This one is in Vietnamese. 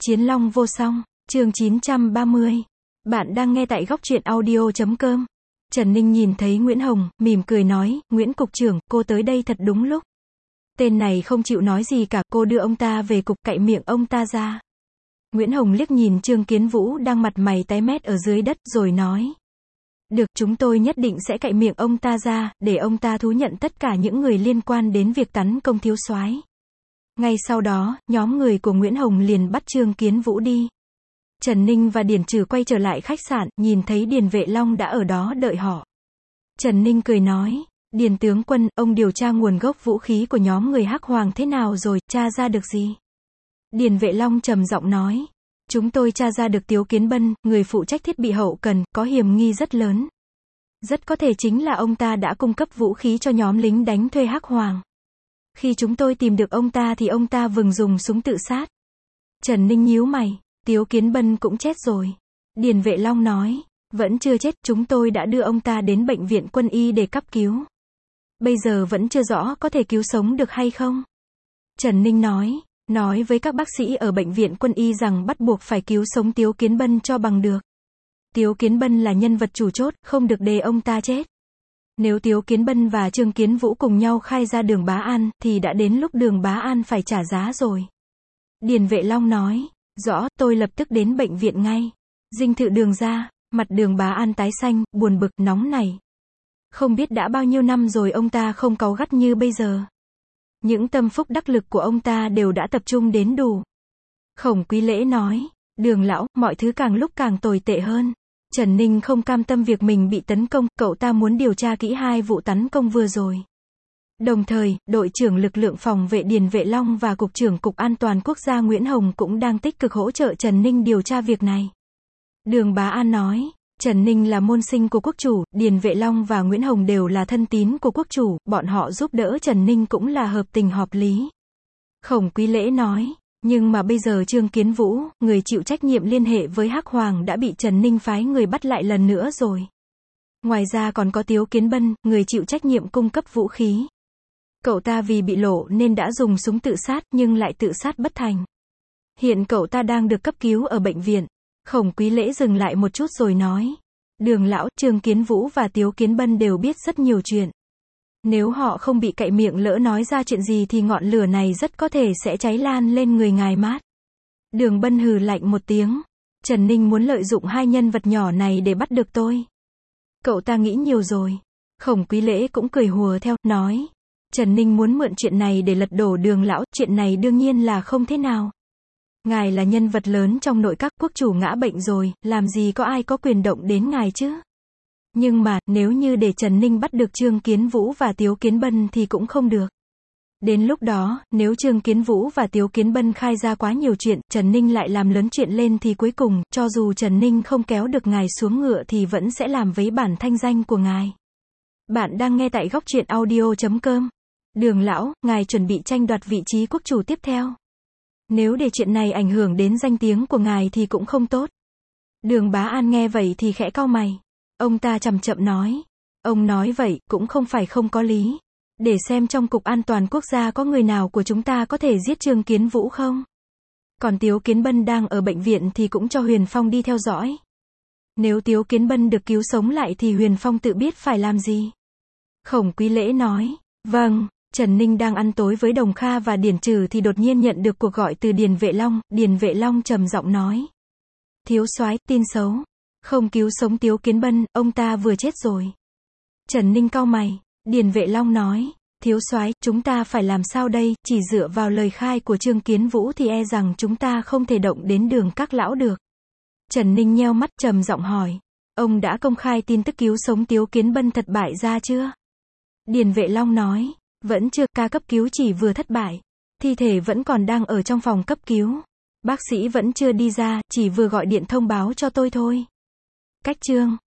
Chiến Long vô song, chương 930. Bạn đang nghe tại góc truyện audio.com. Trần Ninh nhìn thấy Nguyễn Hồng, mỉm cười nói, Nguyễn Cục trưởng, cô tới đây thật đúng lúc. Tên này không chịu nói gì cả, cô đưa ông ta về cục, cạy miệng ông ta ra. Nguyễn Hồng liếc nhìn Trương Kiến Vũ đang mặt mày tái mét ở dưới đất, rồi nói. Được, chúng tôi nhất định sẽ cạy miệng ông ta ra, để ông ta thú nhận tất cả những người liên quan đến việc tấn công thiếu soái. Ngay sau đó, nhóm người của Nguyễn Hồng liền bắt Trương Kiến Vũ đi. Trần Ninh và Điền Trừ quay trở lại khách sạn, nhìn thấy Điền Vệ Long đã ở đó đợi họ. Trần Ninh cười nói, Điền tướng quân, ông điều tra nguồn gốc vũ khí của nhóm người Hắc Hoàng thế nào rồi, tra ra được gì? Điền Vệ Long trầm giọng nói, chúng tôi tra ra được Tiếu Kiến Bân, người phụ trách thiết bị hậu cần, có hiểm nghi rất lớn. Rất có thể chính là ông ta đã cung cấp vũ khí cho nhóm lính đánh thuê Hắc Hoàng. Khi chúng tôi tìm được ông ta thì ông ta vừng dùng súng tự sát. Trần Ninh nhíu mày, Tiếu Kiến Bân cũng chết rồi. Điền Vệ Long nói, vẫn chưa chết, chúng tôi đã đưa ông ta đến bệnh viện quân y để cấp cứu. Bây giờ vẫn chưa rõ có thể cứu sống được hay không. Trần Ninh nói với các bác sĩ ở bệnh viện quân y rằng bắt buộc phải cứu sống Tiếu Kiến Bân cho bằng được. Tiếu Kiến Bân là nhân vật chủ chốt, không được để ông ta chết. Nếu Tiếu Kiến Bân và Trương Kiến Vũ cùng nhau khai ra Đường Bá An, thì đã đến lúc Đường Bá An phải trả giá rồi. Điền Vệ Long nói, rõ, tôi lập tức đến bệnh viện ngay. Dinh thự Đường ra, mặt Đường Bá An tái xanh, buồn bực, nóng nảy. Không biết đã bao nhiêu năm rồi ông ta không cáu gắt như bây giờ. Những tâm phúc đắc lực của ông ta đều đã tập trung đến đủ. Khổng Quý Lễ nói, Đường lão, mọi thứ càng lúc càng tồi tệ hơn. Trần Ninh không cam tâm việc mình bị tấn công, cậu ta muốn điều tra kỹ 2 vụ tấn công vừa rồi. Đồng thời, đội trưởng lực lượng phòng vệ Điền Vệ Long và Cục trưởng Cục An toàn Quốc gia Nguyễn Hồng cũng đang tích cực hỗ trợ Trần Ninh điều tra việc này. Đường Bá An nói, Trần Ninh là môn sinh của quốc chủ, Điền Vệ Long và Nguyễn Hồng đều là thân tín của quốc chủ, bọn họ giúp đỡ Trần Ninh cũng là hợp tình hợp lý. Khổng Quý Lễ nói, nhưng mà bây giờ Trương Kiến Vũ, người chịu trách nhiệm liên hệ với Hắc Hoàng đã bị Trần Ninh phái người bắt lại lần nữa rồi. Ngoài ra còn có Tiếu Kiến Bân, người chịu trách nhiệm cung cấp vũ khí. Cậu ta vì bị lộ nên đã dùng súng tự sát nhưng lại tự sát bất thành. Hiện cậu ta đang được cấp cứu ở bệnh viện. Khổng Quý Lễ dừng lại một chút rồi nói. Đường lão, Trương Kiến Vũ và Tiếu Kiến Bân đều biết rất nhiều chuyện. Nếu họ không bị cạy miệng lỡ nói ra chuyện gì thì ngọn lửa này rất có thể sẽ cháy lan lên người ngài mát. Đường Bân hừ lạnh một tiếng. Trần Ninh muốn lợi dụng 2 nhân vật nhỏ này để bắt được tôi. Cậu ta nghĩ nhiều rồi. Khổng Quý Lễ cũng cười hùa theo, nói. Trần Ninh muốn mượn chuyện này để lật đổ Đường lão, chuyện này đương nhiên là không thế nào. Ngài là nhân vật lớn trong nội các, quốc chủ ngã bệnh rồi, làm gì có ai có quyền động đến ngài chứ. Nhưng mà, nếu như để Trần Ninh bắt được Trương Kiến Vũ và Tiếu Kiến Bân thì cũng không được. Đến lúc đó, nếu Trương Kiến Vũ và Tiếu Kiến Bân khai ra quá nhiều chuyện, Trần Ninh lại làm lớn chuyện lên thì cuối cùng, cho dù Trần Ninh không kéo được ngài xuống ngựa thì vẫn sẽ làm vấy bản thanh danh của ngài. Bạn đang nghe tại góc truyện audio.com. Đường lão, ngài chuẩn bị tranh đoạt vị trí quốc chủ tiếp theo. Nếu để chuyện này ảnh hưởng đến danh tiếng của ngài thì cũng không tốt. Đường Bá An nghe vậy thì khẽ cau mày. Ông ta chậm chậm nói. Ông nói vậy, cũng không phải không có lý. Để xem trong Cục An toàn Quốc gia có người nào của chúng ta có thể giết Trương Kiến Vũ không? Còn Tiếu Kiến Bân đang ở bệnh viện thì cũng cho Huyền Phong đi theo dõi. Nếu Tiếu Kiến Bân được cứu sống lại thì Huyền Phong tự biết phải làm gì. Khổng Quý Lễ nói. Vâng. Trần Ninh đang ăn tối với Đồng Kha và Điền Trừ thì đột nhiên nhận được cuộc gọi từ Điền Vệ Long. Điền Vệ Long trầm giọng nói. Thiếu soái, tin xấu. Không cứu sống Tiếu Kiến Bân, ông ta vừa chết rồi. Trần Ninh cau mày. Điền Vệ Long nói. Thiếu soái, chúng ta phải làm sao đây, chỉ dựa vào lời khai của Trương Kiến Vũ thì e rằng chúng ta không thể động đến Đường các lão được. Trần Ninh nheo mắt trầm giọng hỏi. Ông đã công khai tin tức cứu sống Tiếu Kiến Bân thất bại ra chưa? Điền Vệ Long nói. Vẫn chưa, ca cấp cứu chỉ vừa thất bại. Thi thể vẫn còn đang ở trong phòng cấp cứu. Bác sĩ vẫn chưa đi ra, chỉ vừa gọi điện thông báo cho tôi thôi. Cách chương